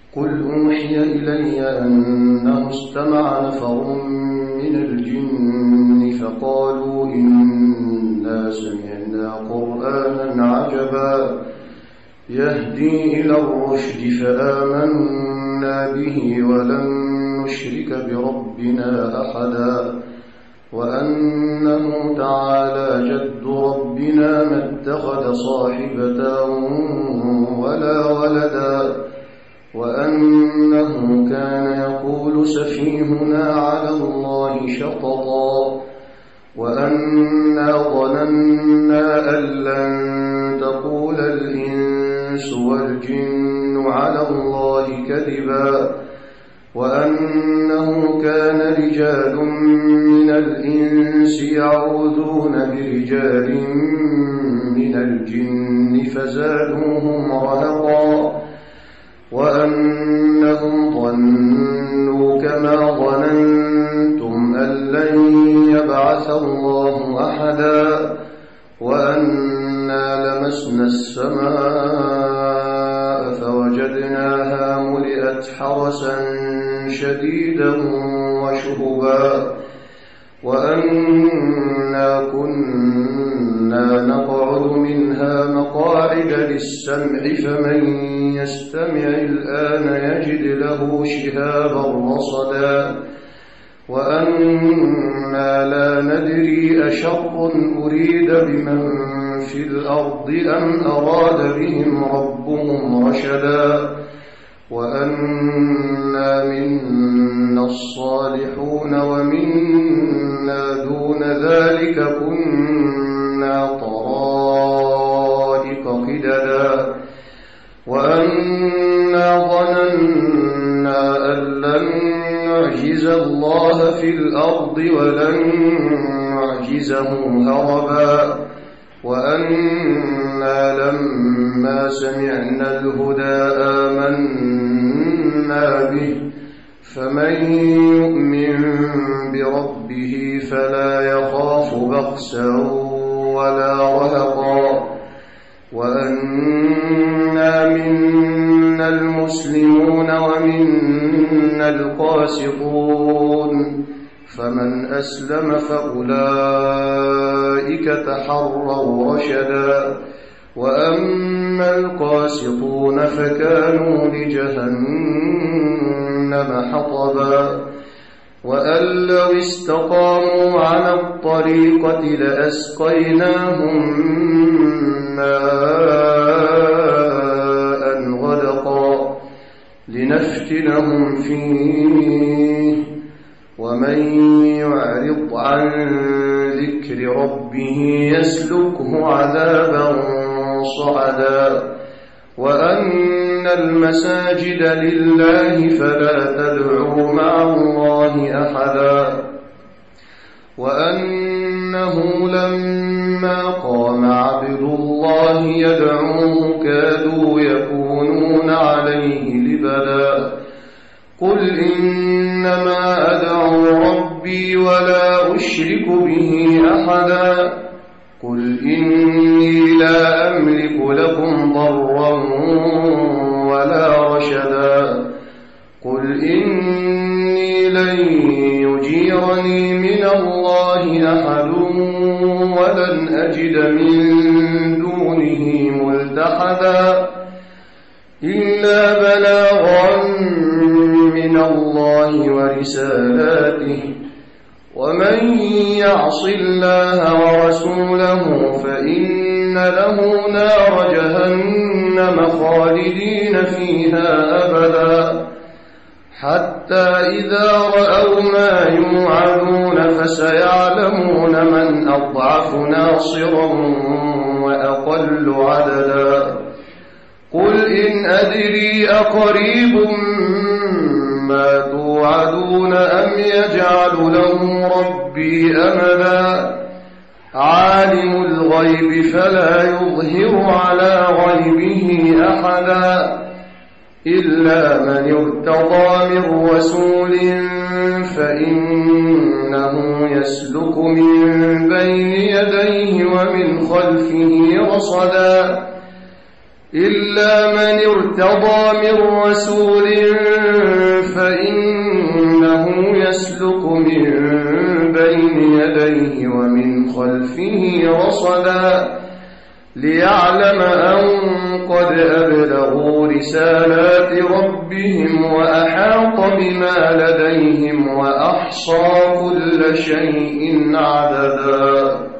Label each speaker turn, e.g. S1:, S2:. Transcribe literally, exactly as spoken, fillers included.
S1: قل أوحي إلي أنه استمع نفر من الجن فقالوا إنا سمعنا قرآنا عجبا يهدي إلى الرشد فآمنا به ولن نشرك بربنا أحدا وأنه تعالى جد ربنا ما اتخذ صاحبة ولا ولدا وأنه كان يقول سفيهنا على الله شططا وأنا ظننا أن لن تقول الإنس والجن على الله كذبا وأنه كان رجال من الإنس يعوذون برجال من الجن فزادوهم رهقا وأنهم ظنوا كما ظننتم أن لن يبعث الله أحدا وأنا لمسنا السماء فوجدناها ملئت حرسا شديدا وشهبا وأنا كنا نقعد منها مقاعد للسمع فمن يستمع الآن يجد له شهابا رصدا وأنا لا ندري أشر أريد بمن في الأرض أم أراد بهم ربهم رشدا وأنا منا الصالحون ومنا دون ذلك كنا طرائق قددا وأنا ظننا أن لن نعجز الله في الأرض ولن نعجزه هربا وأنا لما سمعنا الهدى آمنا به فمن يؤمن بربه فلا يخاف بخسا ولا رهقا وأنا منا المسلمون ومنا القاسطون فمن أسلم فأولئك تحروا رشدا وأما القاسطون فكانوا لجهنم حطبا وأن لو استقاموا على الطريقة لأسقيناهم ماء غدقا لنفتنهم فيه ومن يعرض عن ذكر ربه يسلكه عذابا صعدا وأن المساجد لله فلا تدعوا مع الله أحدا وأنه لما قام عبد الله يدعوه كادوا يكونون عليه لبدا قل إنما أدعو ربي ولا أشرك به أحدا قل إني لا أملك لكم ضرا ولا رشدا قل إني لن يجيرني من الله أحد ولن أجد من دونه ملتحدا إلا بلاغا من الله ورسالاته ومن يعص الله ورسوله فإن له نار جهنم خالدين فيها أبدا حتى إذا رأوا ما يوعدون فسيعلمون من أضعف ناصرا وأقل عددا قل إن أدري أقريب ما توعدون أم يجعل له ربي أمدا عالم الغيب فلا يظهر على غيبه أحدا إلا من ارتضى من رسول فإنه يسلك من بين يديه ومن خلفه رصدا إلا من ارتضى من رسول فإنه يسلك من بين يديه ومن خلفه رصدا ليعلم أن قد أبلغوا رسالات ربهم وأحاط بما لديهم وأحصى كل شيء عددا.